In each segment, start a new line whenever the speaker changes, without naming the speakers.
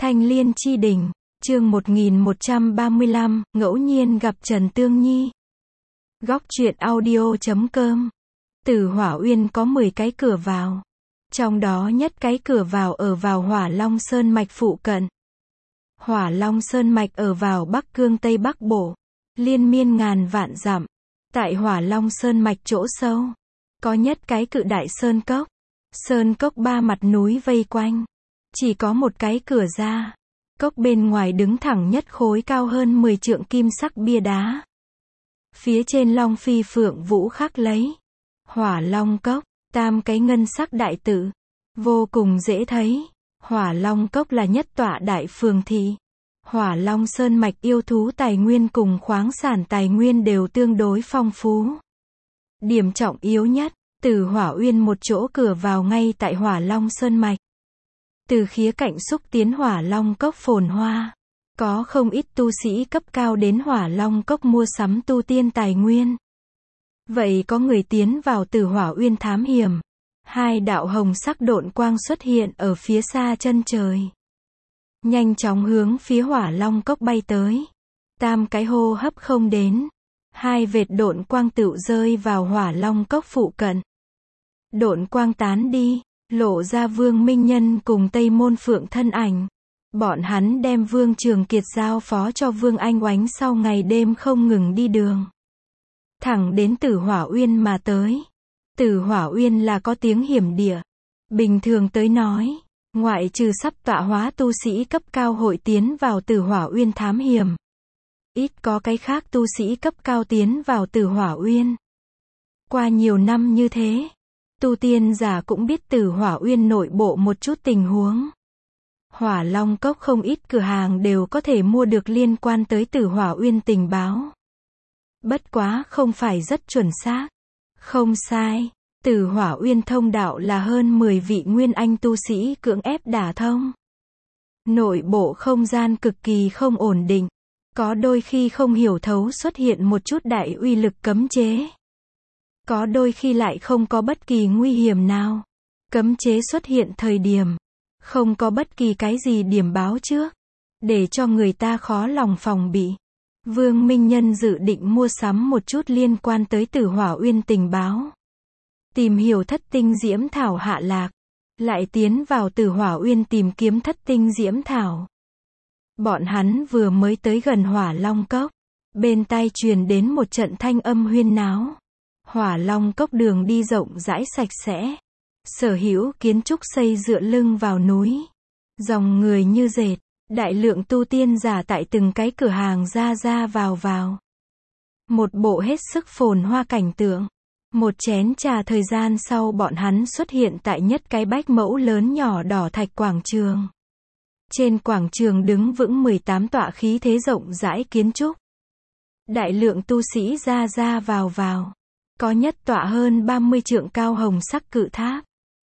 Thanh Liên Chi Đỉnh, chương 1135, ngẫu nhiên gặp Trần Tương Nhi. Góc truyện audio.com. Từ Hỏa Uyên có 10 cái cửa vào. Trong đó nhất cái cửa vào ở vào Hỏa Long Sơn Mạch phụ cận. Hỏa Long Sơn Mạch ở vào Bắc Cương Tây Bắc Bộ, liên miên ngàn vạn dặm. Tại Hỏa Long Sơn Mạch chỗ sâu, có nhất cái cự đại sơn cốc. Sơn cốc 3 mặt núi vây quanh. Chỉ có một cái cửa ra. Cốc bên ngoài đứng thẳng nhất khối cao hơn 10 trượng kim sắc bia đá. Phía trên Long Phi Phượng Vũ khắc lấy Hỏa Long Cốc, 3 cái ngân sắc đại tự. Vô cùng dễ thấy. Hỏa Long Cốc là nhất tọa đại phường thị. Hỏa Long Sơn Mạch yêu thú tài nguyên cùng khoáng sản tài nguyên đều tương đối phong phú. Điểm trọng yếu nhất, từ Hỏa Uyên một chỗ cửa vào ngay tại Hỏa Long Sơn Mạch. Từ khía cạnh xúc tiến Hỏa Long Cốc phồn hoa, có không ít tu sĩ cấp cao đến Hỏa Long Cốc mua sắm tu tiên tài nguyên. Vậy có người tiến vào từ Hỏa Uyên thám hiểm. 2 đạo hồng sắc độn quang xuất hiện ở phía xa chân trời. Nhanh chóng hướng phía Hỏa Long Cốc bay tới. 3 cái hô hấp không đến, 2 vệt độn quang tựu rơi vào Hỏa Long Cốc phụ cận. Độn quang tán đi, lộ ra Vương Minh Nhân cùng Tây Môn Phượng thân ảnh. Bọn hắn đem Vương Trường Kiệt giao phó cho Vương Anh Oánh sau ngày đêm không ngừng đi đường. Thẳng đến Tử Hỏa Uyên mà tới. Tử Hỏa Uyên là có tiếng hiểm địa. Bình thường tới nói, ngoại trừ sắp tọa hóa tu sĩ cấp cao hội tiến vào Tử Hỏa Uyên thám hiểm. Ít có cái khác tu sĩ cấp cao tiến vào Tử Hỏa Uyên. Qua nhiều năm như thế, tu tiên giả cũng biết Tử Hỏa Uyên nội bộ một chút tình huống. Hỏa Long Cốc không ít cửa hàng đều có thể mua được liên quan tới Tử Hỏa Uyên tình báo. Bất quá không phải rất chuẩn xác. Không sai, Tử Hỏa Uyên thông đạo là hơn 10 vị nguyên anh tu sĩ cưỡng ép đả thông. Nội bộ không gian cực kỳ không ổn định. Có đôi khi không hiểu thấu xuất hiện một chút đại uy lực cấm chế. Có đôi khi lại không có bất kỳ nguy hiểm nào. Cấm chế xuất hiện thời điểm, không có bất kỳ cái gì điểm báo trước, để cho người ta khó lòng phòng bị. Vương Minh Nhân dự định mua sắm một chút liên quan tới Tử Hỏa Uyên tình báo. Tìm hiểu thất tinh diễm thảo hạ lạc. Lại tiến vào Tử Hỏa Uyên tìm kiếm thất tinh diễm thảo. Bọn hắn vừa mới tới gần Hỏa Long Cốc. Bên tai truyền đến một trận thanh âm huyên náo. Hỏa Long Cốc đường đi rộng rãi sạch sẽ. Sở hữu kiến trúc xây dựa lưng vào núi. Dòng người như dệt. Đại lượng tu tiên giả tại từng cái cửa hàng ra vào. Một bộ hết sức phồn hoa cảnh tượng. Một chén trà thời gian sau bọn hắn xuất hiện tại nhất cái bách mẫu lớn nhỏ đỏ thạch quảng trường. Trên quảng trường đứng vững 18 tọa khí thế rộng rãi kiến trúc. Đại lượng tu sĩ ra vào. Có nhất tọa hơn 30 trượng cao hồng sắc cự tháp.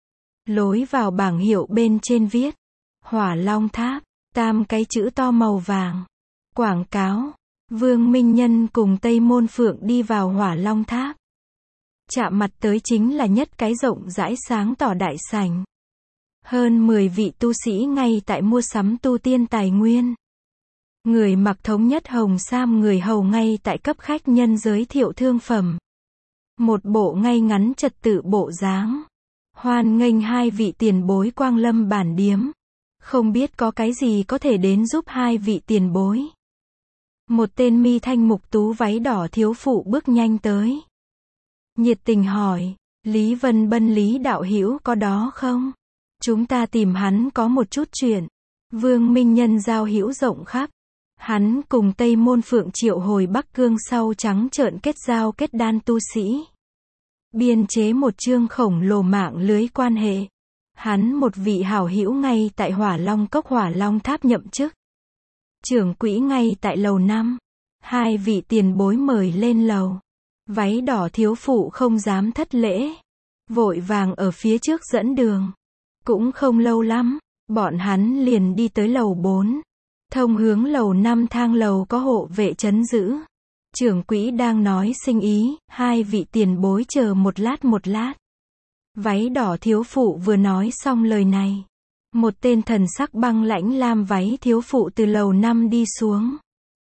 Lối vào bảng hiệu bên trên viết Hỏa Long Tháp, 3 cái chữ to màu vàng. Quảng cáo, Vương Minh Nhân cùng Tây Môn Phượng đi vào Hỏa Long Tháp. Chạm mặt tới chính là nhất cái rộng rãi sáng tỏ đại sảnh. Hơn 10 vị tu sĩ ngay tại mua sắm tu tiên tài nguyên. Người mặc thống nhất hồng sam người hầu ngay tại cấp khách nhân giới thiệu thương phẩm. Một bộ ngay ngắn trật tự bộ dáng. Hoan nghênh 2 vị tiền bối quang lâm bản điếm. Không biết có cái gì có thể đến giúp 2 vị tiền bối. Một tên mi thanh mục tú váy đỏ thiếu phụ bước nhanh tới. Nhiệt tình hỏi, Lý Vân Bân Lý đạo hữu có đó không? Chúng ta tìm hắn có một chút chuyện. Vương Minh Nhân giao hữu rộng khắp. Hắn cùng Tây Môn Phượng triệu hồi Bắc Cương sau trắng trợn kết giao kết đan tu sĩ. Biên chế một chương khổng lồ mạng lưới quan hệ. Hắn một vị hảo hữu ngay tại Hỏa Long Cốc Hỏa Long Tháp nhậm chức. Trưởng quỹ ngay tại lầu 5. 2 vị tiền bối mời lên lầu. Váy đỏ thiếu phụ không dám thất lễ. Vội vàng ở phía trước dẫn đường. Cũng không lâu lắm, bọn hắn liền đi tới lầu 4. Thông hướng lầu 5 thang lầu có hộ vệ trấn giữ. Trưởng quỹ đang nói sinh ý, 2 vị tiền bối chờ một lát. Váy đỏ thiếu phụ vừa nói xong lời này. Một tên thần sắc băng lãnh lam váy thiếu phụ từ lầu 5 đi xuống.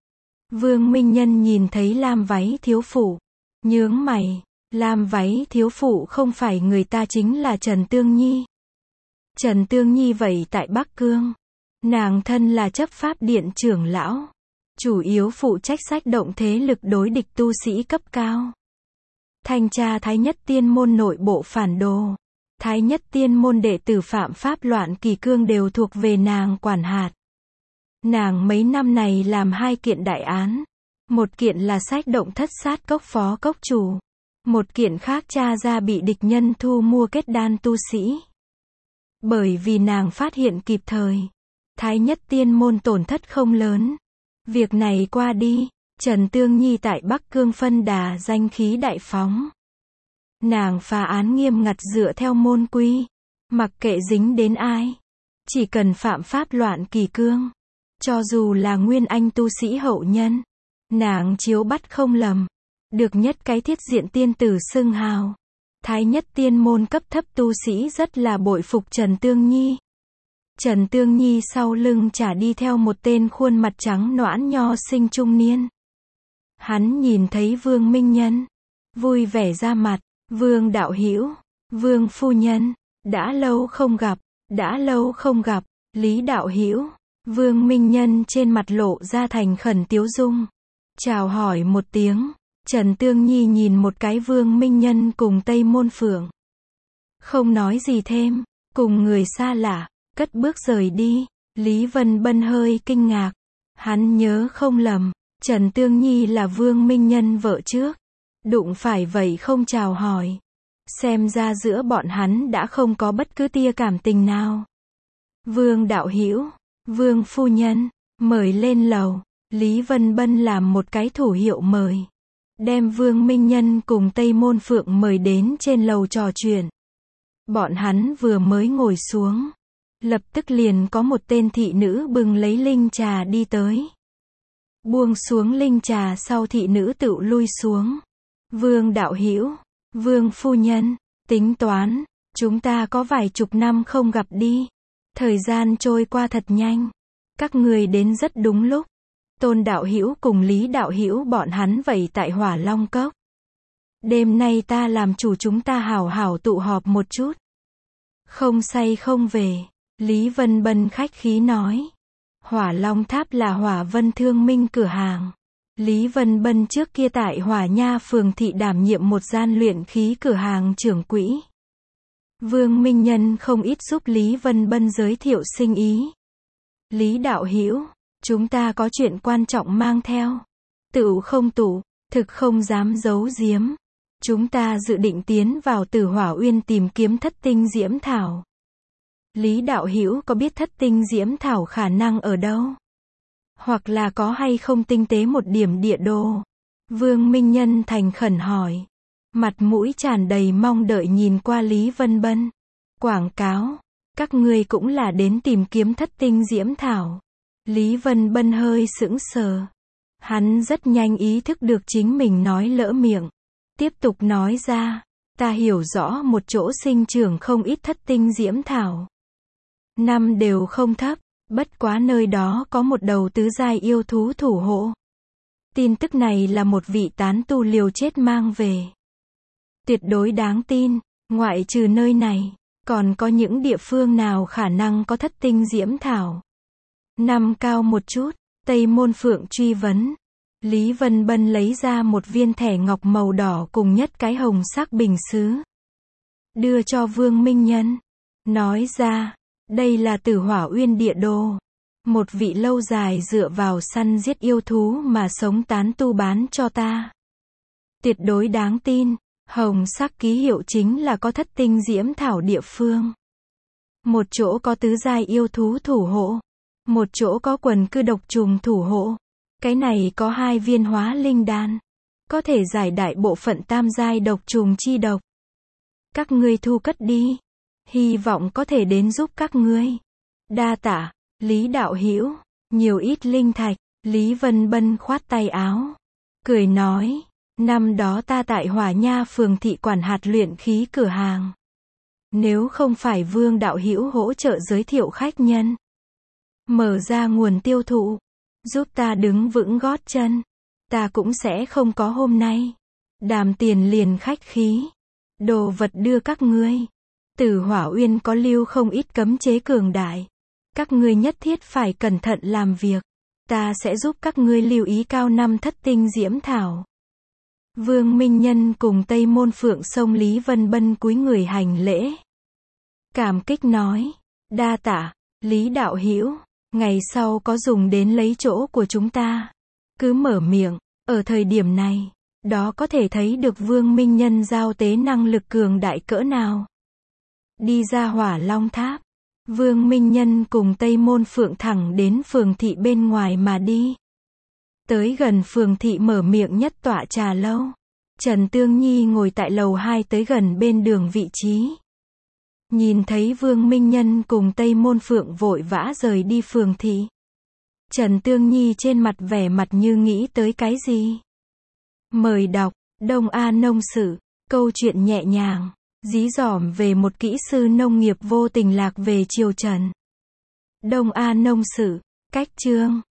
Vương Minh Nhân nhìn thấy lam váy thiếu phụ, nhướng mày, lam váy thiếu phụ không phải người ta chính là Trần Tương Nhi. Trần Tương Nhi vậy tại Bắc Cương, nàng thân là chấp pháp điện trưởng lão, chủ yếu phụ trách sách động thế lực đối địch tu sĩ cấp cao. Thanh tra Thái Nhất Tiên môn nội bộ phản đồ, Thái Nhất Tiên môn đệ tử phạm pháp loạn kỷ cương đều thuộc về nàng quản hạt. Nàng mấy năm này làm 2 kiện đại án, một kiện là sách động thất sát cốc phó cốc chủ, một kiện khác tra ra bị địch nhân thu mua kết đan tu sĩ. Bởi vì nàng phát hiện kịp thời, Thái Nhất Tiên môn tổn thất không lớn. Việc này qua đi, Trần Tương Nhi tại Bắc Cương phân đà danh khí đại phóng. Nàng phá án nghiêm ngặt dựa theo môn quy, mặc kệ dính đến ai, chỉ cần phạm pháp loạn kỷ cương, cho dù là nguyên anh tu sĩ hậu nhân, nàng chiếu bắt không lầm, được nhất cái thiết diện tiên tử xưng hào. Thái Nhất Tiên môn cấp thấp tu sĩ rất là bội phục Trần Tương Nhi. Trần Tương Nhi sau lưng chả đi theo một tên khuôn mặt trắng nõn nho sinh trung niên. Hắn nhìn thấy Vương Minh Nhân, vui vẻ ra mặt, Vương đạo hữu, Vương phu nhân, đã lâu không gặp, đã lâu không gặp, Lý đạo hữu. Vương Minh Nhân trên mặt lộ ra thành khẩn tiếu dung, chào hỏi một tiếng. Trần Tương Nhi nhìn một cái Vương Minh Nhân cùng Tây Môn Phượng, không nói gì thêm, cùng người xa lạ, cất bước rời đi. Lý Vân Bân hơi kinh ngạc, hắn nhớ không lầm, Trần Tương Nhi là Vương Minh Nhân vợ trước, đụng phải vậy không chào hỏi, xem ra giữa bọn hắn đã không có bất cứ tia cảm tình nào. Vương đạo hữu, Vương phu nhân, mời lên lầu. Lý Vân Bân làm một cái thủ hiệu mời, đem Vương Minh Nhân cùng Tây Môn Phượng mời đến trên lầu trò chuyện. Bọn hắn vừa mới ngồi xuống, lập tức liền có một tên thị nữ bưng lấy linh trà đi tới. Buông xuống linh trà sau thị nữ tự lui xuống. Vương đạo hữu, Vương phu nhân, tính toán, chúng ta có vài chục năm không gặp đi. Thời gian trôi qua thật nhanh. Các người đến rất đúng lúc. Tôn đạo hữu cùng Lý đạo hữu bọn hắn vậy tại Hỏa Long Cốc. Đêm nay ta làm chủ chúng ta hảo hảo tụ họp một chút. Không say không về. Lý Vân Bân khách khí nói. Hỏa Long Tháp là Hỏa Vân Thương Minh cửa hàng. Lý Vân Bân trước kia tại Hỏa Nha phường thị đảm nhiệm một gian luyện khí cửa hàng trưởng quỹ. Vương Minh Nhân không ít giúp Lý Vân Bân giới thiệu sinh ý. Lý đạo hữu, chúng ta có chuyện quan trọng mang theo. Tựu không tụ, thực không dám giấu giếm. Chúng ta dự định tiến vào Tử Hỏa Uyên tìm kiếm thất tinh diễm thảo. Lý đạo hữu có biết thất tinh diễm thảo khả năng ở đâu? Hoặc là có hay không tinh tế một điểm địa đồ? Vương Minh Nhân thành khẩn hỏi. Mặt mũi tràn đầy mong đợi nhìn qua Lý Vân Bân. Quảng cáo, các ngươi cũng là đến tìm kiếm thất tinh diễm thảo. Lý Vân Bân hơi sững sờ. Hắn rất nhanh ý thức được chính mình nói lỡ miệng. Tiếp tục nói ra, ta hiểu rõ một chỗ sinh trưởng không ít thất tinh diễm thảo. Năm đều không thấp, bất quá nơi đó có một đầu tứ giai yêu thú thủ hộ. Tin tức này là một vị tán tu liều chết mang về. Tuyệt đối đáng tin, ngoại trừ nơi này, còn có những địa phương nào khả năng có thất tinh diễm thảo? Năm cao một chút, Tây Môn Phượng truy vấn. Lý Vân Bân lấy ra một viên thẻ ngọc màu đỏ cùng nhất cái hồng sắc bình sứ. Đưa cho Vương Minh Nhân. Nói ra, đây là Tử Hỏa Uyên địa đồ. Một vị lâu dài dựa vào săn giết yêu thú mà sống tán tu bán cho ta. Tuyệt đối đáng tin, hồng sắc ký hiệu chính là có thất tinh diễm thảo địa phương. Một chỗ có tứ giai yêu thú thủ hộ. Một chỗ có quần cư độc trùng thủ hộ. Cái này có 2 viên hóa linh đan. Có thể giải đại bộ phận tam giai độc trùng chi độc. Các ngươi thu cất đi. Hy vọng có thể đến giúp các ngươi. Đa tạ, Lý đạo hữu, nhiều ít linh thạch. Lý Vân Bân khoát tay áo, cười nói, năm đó ta tại Hỏa Nha phường thị quản hạt luyện khí cửa hàng. Nếu không phải Vương đạo hữu hỗ trợ giới thiệu khách nhân, mở ra nguồn tiêu thụ, giúp ta đứng vững gót chân, ta cũng sẽ không có hôm nay. Đàm tiền liền khách khí. Đồ vật đưa các ngươi. Tử Hỏa Uyên có lưu không ít cấm chế cường đại. Các ngươi nhất thiết phải cẩn thận làm việc. Ta sẽ giúp các ngươi lưu ý cao năm thất tinh diễm thảo. Vương Minh Nhân cùng Tây Môn Phượng xông Lý Vân Bân cúi người hành lễ. Cảm kích nói, đa tạ, Lý đạo hữu, ngày sau có dùng đến lấy chỗ của chúng ta, cứ mở miệng. Ở thời điểm này, đó có thể thấy được Vương Minh Nhân giao tế năng lực cường đại cỡ nào. Đi ra Hỏa Long Tháp, Vương Minh Nhân cùng Tây Môn Phượng thẳng đến phường thị bên ngoài mà đi. Tới gần phường thị mở miệng nhất tọa trà lâu. Trần Tương Nhi ngồi tại lầu 2 tới gần bên đường vị trí. Nhìn thấy Vương Minh Nhân cùng Tây Môn Phượng vội vã rời đi phường thị. Trần Tương Nhi trên mặt vẻ mặt như nghĩ tới cái gì. Mời đọc, Đông A Nông Sự, câu chuyện nhẹ nhàng, dí dỏm về một kỹ sư nông nghiệp vô tình lạc về triều Trần. Đông A Nông Sự, cách chương.